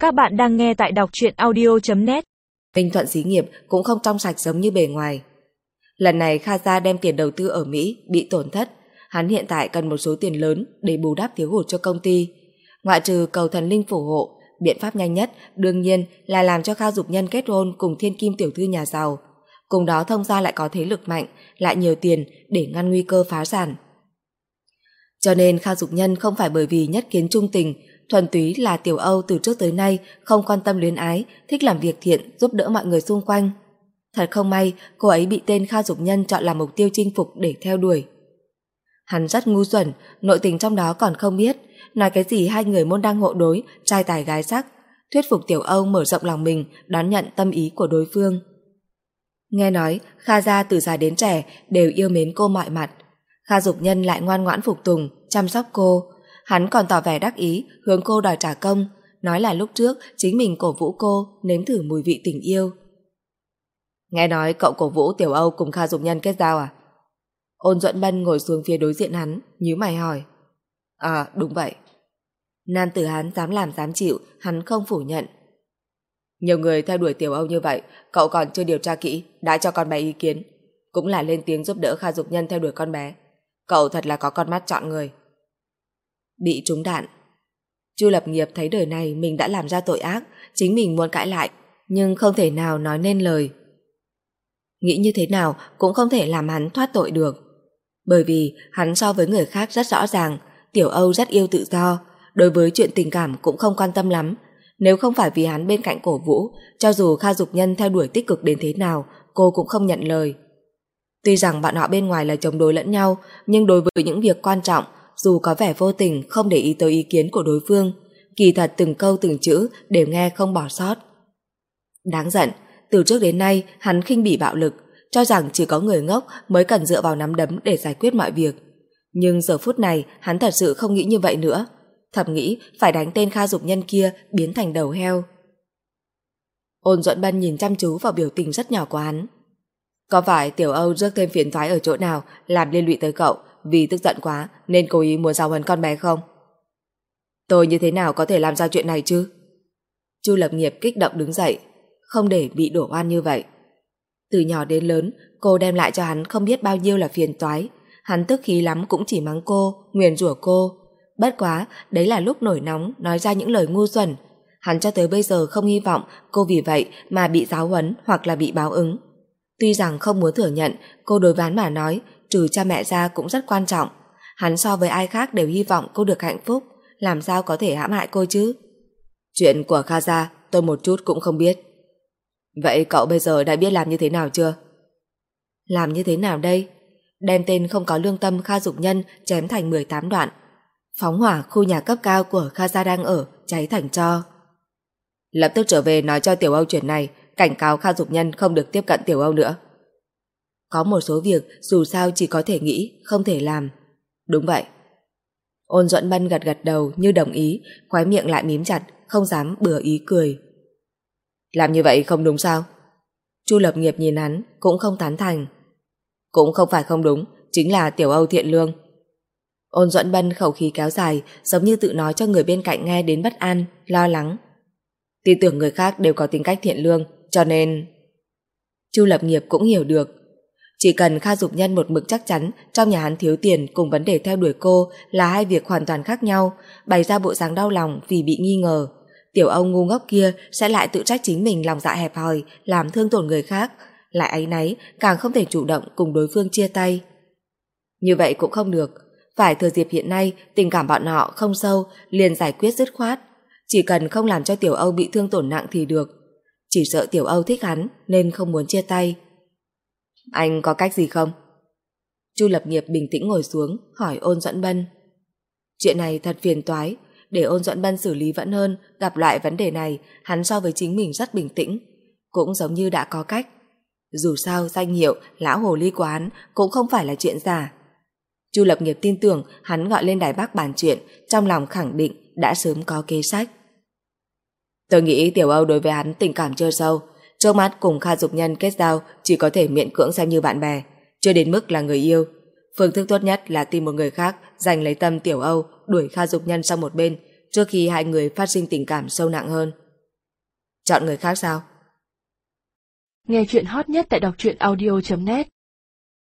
Các bạn đang nghe tại đọc truyện audio.net. Minh Thuận xí nghiệp cũng không trong sạch giống như bề ngoài. Lần này Kha gia đem tiền đầu tư ở Mỹ bị tổn thất, hắn hiện tại cần một số tiền lớn để bù đắp thiếu hụt cho công ty. Ngoại trừ cầu thần linh phù hộ, biện pháp nhanh nhất đương nhiên là làm cho Kha Dục Nhân kết hôn cùng thiên kim tiểu thư nhà giàu. Cùng đó thông gia lại có thế lực mạnh, lại nhiều tiền để ngăn nguy cơ phá sản. Cho nên Kha Dục Nhân không phải bởi vì nhất kiến trung tình, thuần túy là Tiểu Âu từ trước tới nay không quan tâm luyến ái, thích làm việc thiện, giúp đỡ mọi người xung quanh. Thật không may, cô ấy bị tên Kha Dục Nhân chọn làm mục tiêu chinh phục để theo đuổi. Hắn rất ngu xuẩn, nội tình trong đó còn không biết, nói cái gì hai người môn đăng hộ đối, trai tài gái sắc, thuyết phục Tiểu Âu mở rộng lòng mình, đón nhận tâm ý của đối phương. Nghe nói, Kha gia từ già đến trẻ đều yêu mến cô mọi mặt. Kha Dục Nhân lại ngoan ngoãn phục tùng, chăm sóc cô. Hắn còn tỏ vẻ đắc ý, hướng cô đòi trả công, nói là lúc trước chính mình cổ vũ cô nếm thử mùi vị tình yêu. Nghe nói cậu cổ vũ Tiểu Âu cùng Kha Dục Nhân kết giao à? Ôn Duẫn Bân ngồi xuống phía đối diện hắn, nhíu mày hỏi. À, đúng vậy. Nam tử hắn dám làm dám chịu, hắn không phủ nhận. Nhiều người theo đuổi Tiểu Âu như vậy, cậu còn chưa điều tra kỹ, đã cho con bé ý kiến, cũng là lên tiếng giúp đỡ Kha Dục Nhân theo đuổi con bé. Cậu thật là có con mắt chọn người. Bị trúng đạn. Chu Lập Nghiệp thấy đời này mình đã làm ra tội ác, chính mình muốn cãi lại, nhưng không thể nào nói nên lời. Nghĩ như thế nào cũng không thể làm hắn thoát tội được. Bởi vì hắn so với người khác rất rõ ràng, Tiểu Âu rất yêu tự do, đối với chuyện tình cảm cũng không quan tâm lắm. Nếu không phải vì hắn bên cạnh cổ vũ, cho dù Kha Dục Nhân theo đuổi tích cực đến thế nào, cô cũng không nhận lời. Tuy rằng bọn họ bên ngoài là chống đối lẫn nhau, nhưng đối với những việc quan trọng, dù có vẻ vô tình không để ý tới ý kiến của đối phương, kỳ thật từng câu từng chữ đều nghe không bỏ sót. Đáng giận, từ trước đến nay hắn khinh bỉ bạo lực, cho rằng chỉ có người ngốc mới cần dựa vào nắm đấm để giải quyết mọi việc. Nhưng giờ phút này hắn thật sự không nghĩ như vậy nữa, thầm nghĩ phải đánh tên Kha Dục Nhân kia biến thành đầu heo. Ôn Duẫn Bân nhìn chăm chú vào biểu tình rất nhỏ của hắn. Có phải Tiểu Âu rước thêm phiền toái ở chỗ nào làm liên lụy tới cậu, vì tức giận quá nên cố ý muốn giáo huấn con bé không? Tôi như thế nào có thể làm ra chuyện này chứ? Chu Lập Nghiệp kích động đứng dậy, không để bị đổ oan như vậy. Từ nhỏ đến lớn, cô đem lại cho hắn không biết bao nhiêu là phiền toái. Hắn tức khí lắm cũng chỉ mắng cô, nguyền rủa cô. Bất quá, đấy là lúc nổi nóng nói ra những lời ngu xuẩn. Hắn cho tới bây giờ không hy vọng cô vì vậy mà bị giáo huấn hoặc là bị báo ứng. Tuy rằng không muốn thừa nhận, cô đối với hắn mà nói, trừ cha mẹ ra cũng rất quan trọng. Hắn so với ai khác đều hy vọng cô được hạnh phúc, làm sao có thể hãm hại cô chứ? Chuyện của Kha gia tôi một chút cũng không biết. Vậy cậu bây giờ đã biết làm như thế nào chưa? Làm như thế nào đây? Đem tên không có lương tâm Kha Dục Nhân chém thành 18 đoạn. Phóng hỏa khu nhà cấp cao của Kha gia đang ở, cháy thành tro. Lập tức trở về nói cho Tiểu Âu chuyện này, cảnh cáo Kha Dục Nhân không được tiếp cận Tiểu Âu nữa. Có một số việc dù sao chỉ có thể nghĩ, không thể làm. Đúng vậy. Ôn Duẫn Bân gật gật đầu như đồng ý, khóe miệng lại mím chặt, không dám bừa ý cười. Làm như vậy không đúng sao? Chu Lập Nghiệp nhìn hắn, cũng không tán thành. Cũng không phải không đúng, chính là Tiểu Âu thiện lương. Ôn Duẫn Bân khẩu khí kéo dài, giống như tự nói cho người bên cạnh nghe đến bất an, lo lắng. Tin tưởng người khác đều có tính cách thiện lương, cho nên... Chu Lập Nghiệp cũng hiểu được. Chỉ cần Kha Dục Nhân một mực chắc chắn trong nhà hắn thiếu tiền cùng vấn đề theo đuổi cô là hai việc hoàn toàn khác nhau, bày ra bộ dáng đau lòng vì bị nghi ngờ, Tiểu Âu ngu ngốc kia sẽ lại tự trách chính mình lòng dạ hẹp hòi, làm thương tổn người khác, lại áy náy, càng không thể chủ động cùng đối phương chia tay. Như vậy cũng không được, phải thừa dịp hiện nay tình cảm bọn họ không sâu, liền giải quyết dứt khoát. Chỉ cần không làm cho Tiểu Âu bị thương tổn nặng thì được. Chỉ sợ Tiểu Âu thích hắn nên không muốn chia tay. Anh có cách gì không? Chu Lập Nghiệp bình tĩnh ngồi xuống, hỏi Ôn Duẫn Bân. Chuyện này thật phiền toái, để Ôn Duẫn Bân xử lý vẫn hơn. Gặp loại vấn đề này, hắn so với chính mình rất bình tĩnh, cũng giống như đã có cách. Dù sao danh hiệu lão hồ ly của hắn cũng không phải là chuyện giả. Chu Lập Nghiệp tin tưởng hắn gọi lên đài Bắc bàn chuyện, trong lòng khẳng định đã sớm có kế sách. Tôi nghĩ Tiểu Âu đối với hắn tình cảm chưa sâu, trước mắt cùng Kha Dục Nhân kết giao chỉ có thể miễn cưỡng xem như bạn bè, chưa đến mức là người yêu. Phương thức tốt nhất là tìm một người khác giành lấy tâm Tiểu Âu, đuổi Kha Dục Nhân sang một bên trước khi hai người phát sinh tình cảm sâu nặng hơn. Chọn người khác sao? Nghe chuyện hot nhất tại đọc truyện audio.net